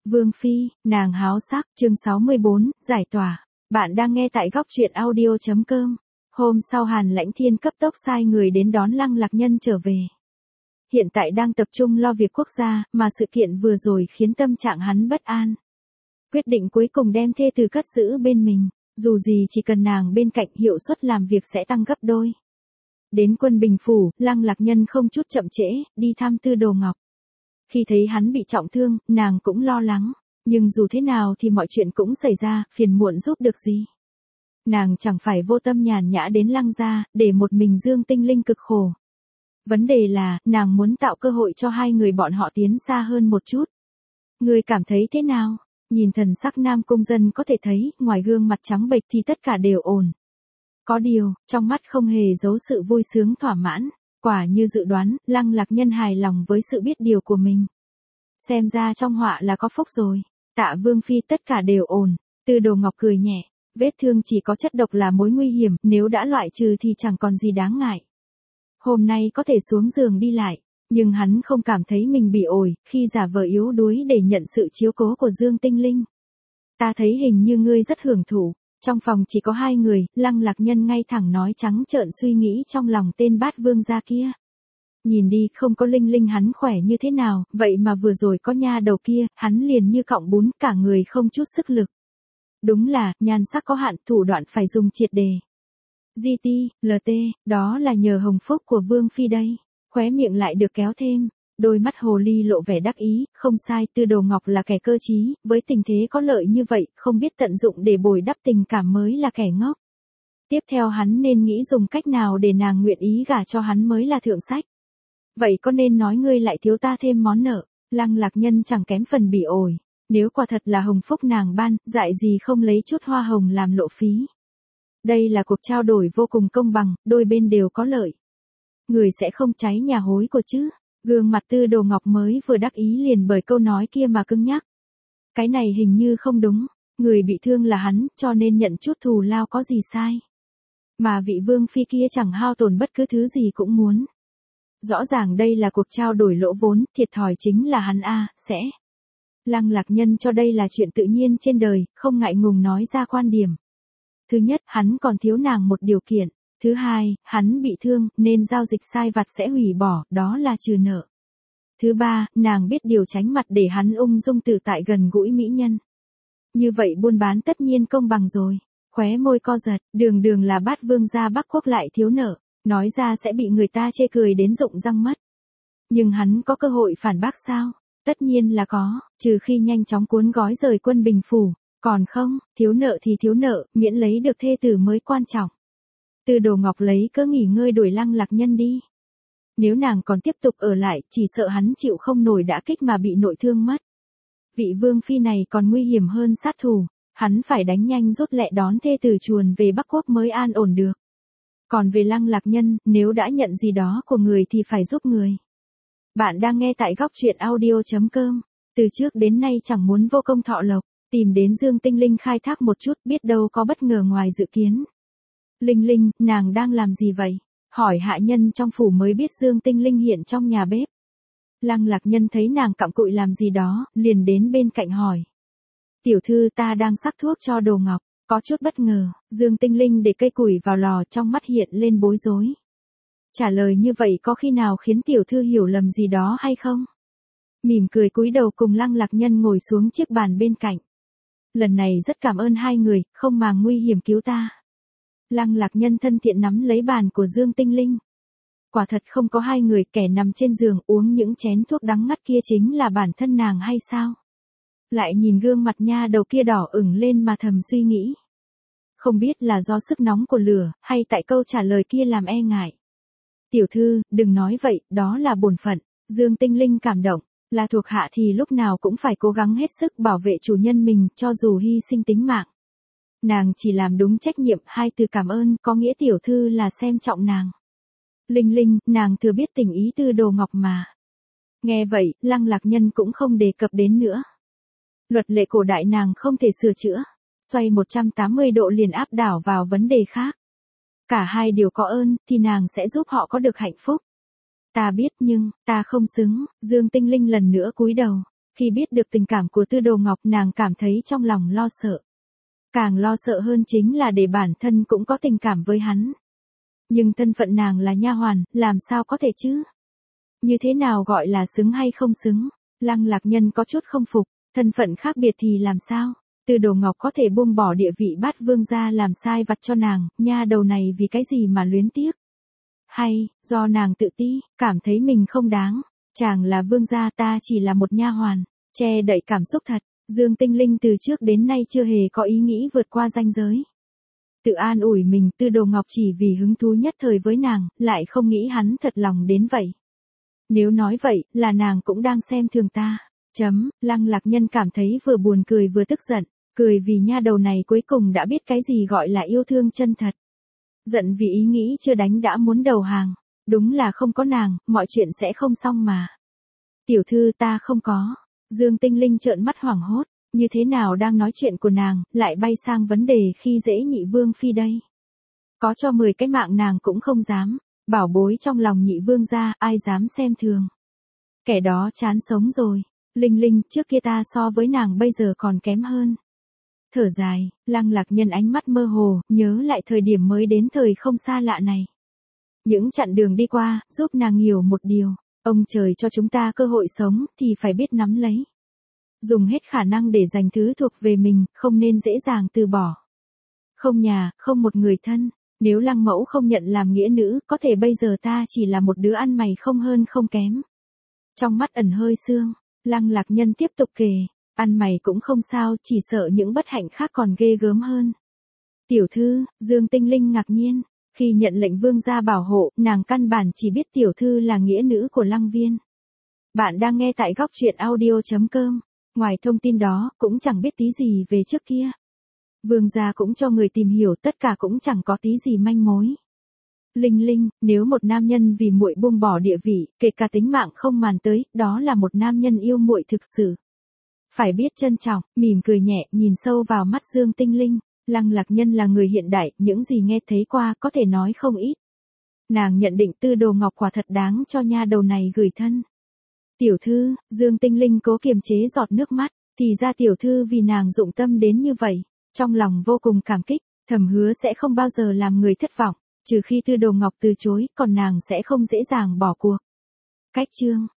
Vương Phi, nàng háo sắc, chương 64, giải tỏa. Bạn đang nghe tại góc truyện audio.com. Hôm sau Hàn Lãnh Thiên cấp tốc sai người đến đón Lăng Lạc Nhân trở về. Hiện tại đang tập trung lo việc quốc gia, mà sự kiện vừa rồi khiến tâm trạng hắn bất an. Quyết định cuối cùng đem thê từ cất giữ bên mình, dù gì chỉ cần nàng bên cạnh hiệu suất làm việc sẽ tăng gấp đôi. Đến Quân Bình Phủ, Lăng Lạc Nhân không chút chậm trễ, đi thăm Tư Đồ Ngọc. Khi thấy hắn bị trọng thương, nàng cũng lo lắng, nhưng dù thế nào thì mọi chuyện cũng xảy ra, phiền muộn giúp được gì. Nàng chẳng phải vô tâm nhàn nhã đến Lăng gia, để một mình Dương Tinh Linh cực khổ. Vấn đề là, nàng muốn tạo cơ hội cho hai người bọn họ tiến xa hơn một chút. Ngươi cảm thấy thế nào? Nhìn thần sắc Nam Cung Dân có thể thấy, ngoài gương mặt trắng bệch thì tất cả đều ổn. Có điều, trong mắt không hề giấu sự vui sướng thỏa mãn. Quả như dự đoán, Lăng Lạc Nhân hài lòng với sự biết điều của mình. Xem ra trong họa là có phúc rồi. Tạ Vương Phi tất cả đều ổn. Tư Đồ Ngọc cười nhẹ. Vết thương chỉ có chất độc là mối nguy hiểm, nếu đã loại trừ thì chẳng còn gì đáng ngại. Hôm nay có thể xuống giường đi lại, nhưng hắn không cảm thấy mình bị ổi, khi giả vờ yếu đuối để nhận sự chiếu cố của Dương Tinh Linh. Ta thấy hình như ngươi rất hưởng thụ. Trong phòng chỉ có hai người, Lăng Lạc Nhân ngay thẳng nói trắng trợn suy nghĩ trong lòng tên bát vương gia kia. Nhìn đi, không có Linh Linh hắn khỏe như thế nào, vậy mà vừa rồi có nha đầu kia, hắn liền như cọng bún, cả người không chút sức lực. Đúng là, nhan sắc có hạn, thủ đoạn phải dùng triệt đề. GT, LT, đó là nhờ hồng phúc của Vương Phi đây. Khóe miệng lại được kéo thêm. Đôi mắt hồ ly lộ vẻ đắc ý, không sai, Tư Đồ Ngọc là kẻ cơ trí, với tình thế có lợi như vậy, không biết tận dụng để bồi đắp tình cảm mới là kẻ ngốc. Tiếp theo hắn nên nghĩ dùng cách nào để nàng nguyện ý gả cho hắn mới là thượng sách. Vậy có nên nói ngươi lại thiếu ta thêm món nợ? Lăng Lạc Nhân chẳng kém phần bị ổi. Nếu quả thật là hồng phúc nàng ban, dại gì không lấy chút hoa hồng làm lộ phí. Đây là cuộc trao đổi vô cùng công bằng, đôi bên đều có lợi. Người sẽ không cháy nhà hối của chứ? Gương mặt Tư Đồ Ngọc mới vừa đắc ý liền bởi câu nói kia mà cứng nhắc. Cái này hình như không đúng, người bị thương là hắn, cho nên nhận chút thù lao có gì sai. Mà vị Vương Phi kia chẳng hao tổn bất cứ thứ gì cũng muốn. Rõ ràng đây là cuộc trao đổi lỗ vốn, thiệt thòi chính là hắn sẽ. Lăng Lạc Nhân cho đây là chuyện tự nhiên trên đời, không ngại ngùng nói ra quan điểm. Thứ nhất, hắn còn thiếu nàng một điều kiện. Thứ hai, hắn bị thương, nên giao dịch sai vặt sẽ hủy bỏ, đó là trừ nợ. Thứ ba, nàng biết điều tránh mặt để hắn ung dung tự tại gần gũi mỹ nhân. Như vậy buôn bán tất nhiên công bằng rồi. Khóe môi co giật, đường là bát vương gia Bắc Quốc lại thiếu nợ, nói ra sẽ bị người ta chê cười đến rụng răng mất. Nhưng hắn có cơ hội phản bác sao? Tất nhiên là có, trừ khi nhanh chóng cuốn gói rời Quân Bình Phủ, còn không, thiếu nợ thì thiếu nợ, miễn lấy được thê tử mới quan trọng. Tư Đồ Ngọc lấy cớ nghỉ ngơi đuổi Lăng Lạc Nhân đi. Nếu nàng còn tiếp tục ở lại, chỉ sợ hắn chịu không nổi đả kích mà bị nội thương mất. Vị Vương Phi này còn nguy hiểm hơn sát thủ, hắn phải đánh nhanh rút lẹ đón thê tử chuồn về Bắc Quốc mới an ổn được. Còn về Lăng Lạc Nhân, nếu đã nhận gì đó của người thì phải giúp người. Bạn đang nghe tại góc truyện audio.com. Từ trước đến nay chẳng muốn vô công thọ lộc, tìm đến Dương Tinh Linh khai thác một chút, biết đâu có bất ngờ ngoài dự kiến. Linh Linh, nàng đang làm gì vậy? Hỏi hạ nhân trong phủ mới biết Dương Tinh Linh hiện trong nhà bếp. Lăng Lạc Nhân thấy nàng cặm cụi làm gì đó, liền đến bên cạnh hỏi. Tiểu thư ta đang sắc thuốc cho Đồ Ngọc, có chút bất ngờ, Dương Tinh Linh để cây củi vào lò trong mắt hiện lên bối rối. Trả lời như vậy có khi nào khiến tiểu thư hiểu lầm gì đó hay không? Mỉm cười cúi đầu cùng Lăng Lạc Nhân ngồi xuống chiếc bàn bên cạnh. Lần này rất cảm ơn hai người, không màng nguy hiểm cứu ta. Lăng Lạc Nhân thân thiện nắm lấy bàn của Dương Tinh Linh. Quả thật không có hai người, kẻ nằm trên giường uống những chén thuốc đắng ngắt kia chính là bản thân nàng hay sao? Lại nhìn gương mặt nha đầu kia đỏ ửng lên mà thầm suy nghĩ. Không biết là do sức nóng của lửa, hay tại câu trả lời kia làm e ngại. Tiểu thư, đừng nói vậy, đó là bổn phận. Dương Tinh Linh cảm động, là thuộc hạ thì lúc nào cũng phải cố gắng hết sức bảo vệ chủ nhân mình, cho dù hy sinh tính mạng. Nàng chỉ làm đúng trách nhiệm, hai từ cảm ơn có nghĩa tiểu thư là xem trọng nàng. Linh Linh, nàng thừa biết tình ý Tư Đồ Ngọc mà. Nghe vậy, Lăng Lạc Nhân cũng không đề cập đến nữa. Luật lệ cổ đại nàng không thể sửa chữa, xoay 180 độ liền áp đảo vào vấn đề khác. Cả hai đều có ơn, thì nàng sẽ giúp họ có được hạnh phúc. Ta biết nhưng, ta không xứng, Dương Tinh Linh lần nữa cúi đầu. Khi biết được tình cảm của Tư Đồ Ngọc, nàng cảm thấy trong lòng lo sợ. Càng lo sợ hơn chính là để bản thân cũng có tình cảm với hắn. Nhưng thân phận nàng là nha hoàn, làm sao có thể chứ? Như thế nào gọi là xứng hay không xứng? Lăng Lạc Nhân có chút không phục, thân phận khác biệt thì làm sao? Tư Đồ Ngọc có thể buông bỏ địa vị bát vương gia làm sai vặt cho nàng, nha đầu này vì cái gì mà luyến tiếc? Hay, do nàng tự ti, cảm thấy mình không đáng. Chàng là vương gia, ta chỉ là một nha hoàn, che đậy cảm xúc thật. Dương Tinh Linh từ trước đến nay chưa hề có ý nghĩ vượt qua ranh giới. Tự an ủi mình, Tư Đồ Ngọc chỉ vì hứng thú nhất thời với nàng, lại không nghĩ hắn thật lòng đến vậy. Nếu nói vậy, là nàng cũng đang xem thường ta. Lăng Lạc Nhân cảm thấy vừa buồn cười vừa tức giận, cười vì nha đầu này cuối cùng đã biết cái gì gọi là yêu thương chân thật. Giận vì ý nghĩ chưa đánh đã muốn đầu hàng, đúng là không có nàng, mọi chuyện sẽ không xong mà. Tiểu thư, ta không có. Dương Tinh Linh trợn mắt hoảng hốt, như thế nào đang nói chuyện của nàng, lại bay sang vấn đề khi dễ Nhị Vương phi đây. Có cho 10 cái mạng nàng cũng không dám, bảo bối trong lòng Nhị Vương gia, ai dám xem thường. Kẻ đó chán sống rồi. Linh Linh, trước kia ta so với nàng bây giờ còn kém hơn. Thở dài, Lăng Lạc Nhân ánh mắt mơ hồ, nhớ lại thời điểm mới đến thời không xa lạ này. Những chặng đường đi qua, giúp nàng hiểu một điều, ông trời cho chúng ta cơ hội sống, thì phải biết nắm lấy. Dùng hết khả năng để giành thứ thuộc về mình, không nên dễ dàng từ bỏ. Không nhà, không một người thân, nếu Lăng mẫu không nhận làm nghĩa nữ, có thể bây giờ ta chỉ là một đứa ăn mày không hơn không kém. Trong mắt ẩn hơi sương, Lăng Lạc Nhân tiếp tục kể, ăn mày cũng không sao, chỉ sợ những bất hạnh khác còn ghê gớm hơn. Tiểu thư, Dương Tinh Linh ngạc nhiên, khi nhận lệnh vương gia bảo hộ, nàng căn bản chỉ biết tiểu thư là nghĩa nữ của Lăng Viên. Bạn đang nghe tại góc truyện audio.com, ngoài thông tin đó, cũng chẳng biết tí gì về trước kia. Vương gia cũng cho người tìm hiểu, tất cả cũng chẳng có tí gì manh mối. Linh Linh, nếu một nam nhân vì muội buông bỏ địa vị, kể cả tính mạng không màng tới, đó là một nam nhân yêu muội thực sự. Phải biết trân trọng, mỉm cười nhẹ, nhìn sâu vào mắt Dương Tinh Linh. Lăng Lạc Nhân là người hiện đại, những gì nghe thấy qua có thể nói không ít. Nàng nhận định Tư Đồ Ngọc quả thật đáng cho nha đầu này gửi thân. Tiểu thư, Dương Tinh Linh cố kiềm chế giọt nước mắt, thì ra tiểu thư vì nàng dụng tâm đến như vậy, trong lòng vô cùng cảm kích, thầm hứa sẽ không bao giờ làm người thất vọng, trừ khi Tư Đồ Ngọc từ chối, còn nàng sẽ không dễ dàng bỏ cuộc. Cách chương